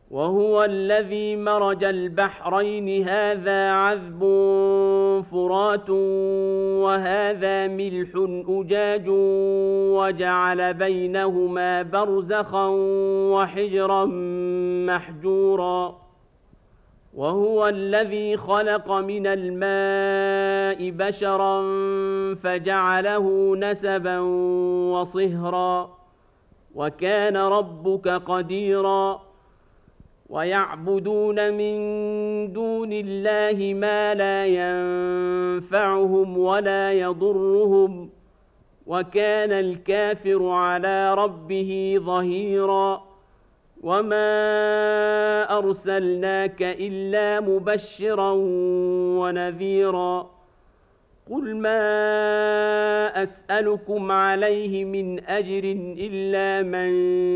وهو الذي مرج البحرين هذا عذب فرات وهذا ملح أجاج وجعل بينهما برزخا وحجرا محجورا وهو الذي خلق من الماء بشرا فجعله نسبا وصهرا وكان ربك قديرا ويعبدون من دون الله ما لا ينفعهم ولا يضرهم وكان الكافر على ربه ظهيرا وما أرسلناك إلا مبشرا ونذيرا قل ما أسألكم عليه من أجر إلا من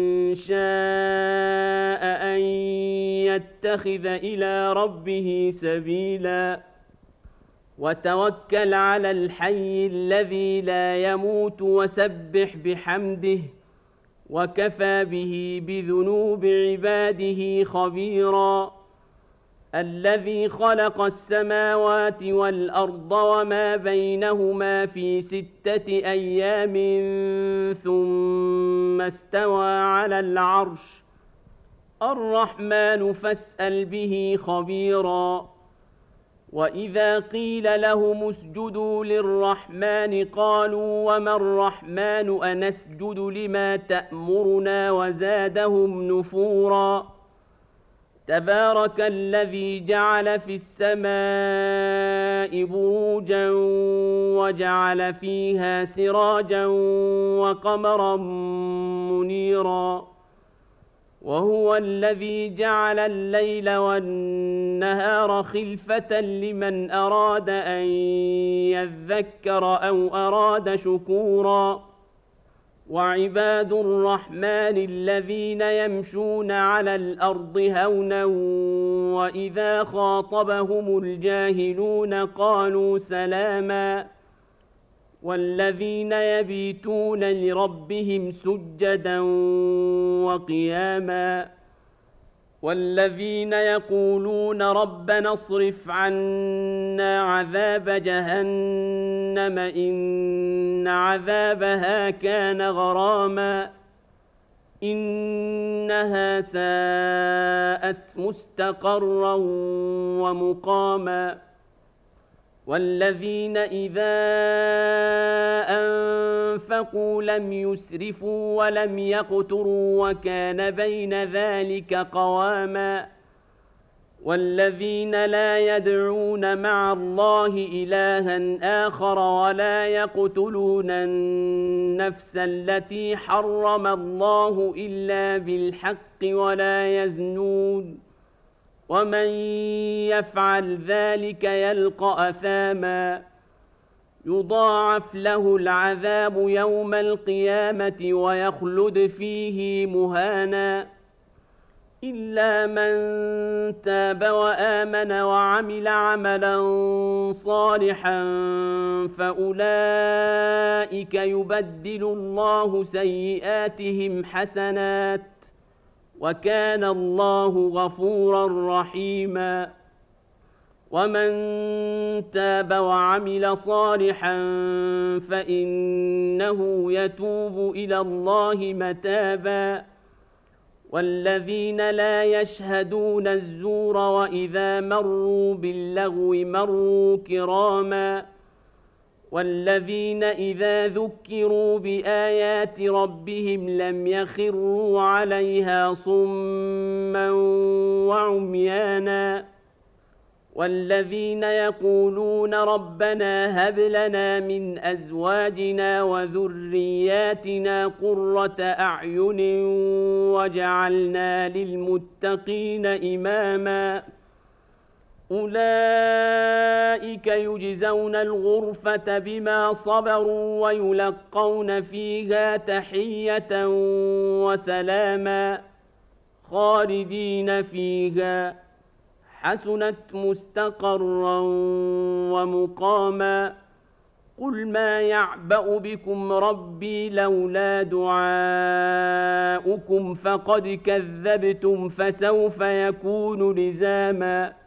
شاء أن يتخذ إلى ربه سبيلا وتوكل على الحي الذي لا يموت وسبح بحمده وكفى به بذنوب عباده خبيرا الذي خلق السماوات والأرض وما بينهما في 6 أيام ثم استوى على العرش الرحمن فاسأل به خبيرا وإذا قيل لهم اسجدوا للرحمن قالوا وما الرحمن أنسجد لما تأمرنا وزادهم نفورا تبارك الذي جعل في السماء بروجا وجعل فيها سراجا وقمرا منيرا وهو الذي جعل الليل والنهار خلفة لمن أراد أن يذكر أو أراد شكورا وعباد الرحمن الذين يمشون على الأرض هونا وإذا خاطبهم الجاهلون قالوا سلاما والذين يبيتون لربهم سجدا وقياما والذين يقولون ربنا اصرف عنا عذاب جهنم إن عذابها كان غراما إنها ساءت مستقرا ومقاما والذين إذا أنفقوا لم يسرفوا ولم يقتروا وكان بين ذلك قواما والذين لا يدعون مع الله إلها آخر ولا يقتلون النفس التي حرم الله إلا بالحق ولا يزنون ومن يفعل ذلك يلقى أثاما يضاعف له العذاب يوم القيامة ويخلد فيه مهانا إلا من تاب وآمن وعمل عملا صالحا فأولئك يبدل الله سيئاتهم حسنات وكان الله غفورا رحيما ومن تاب وعمل صالحا فإنه يتوب إلى الله متابا والذين لا يشهدون الزور وإذا مروا باللغو مروا كراما والذين إذا ذكروا بآيات ربهم لم يخروا عليها صما وعميانا والذين يقولون ربنا هب لنا من أزواجنا وذرياتنا قرة أعين وجعلنا للمتقين إماما أولئك يجزون الغرفة بما صبروا ويلقون فيها تحية وسلاما خالدين فيها حسنت مستقرا ومقاما قل ما يعبأ بكم ربي لولا دعاؤكم فقد كذبتم فسوف يكون لزاما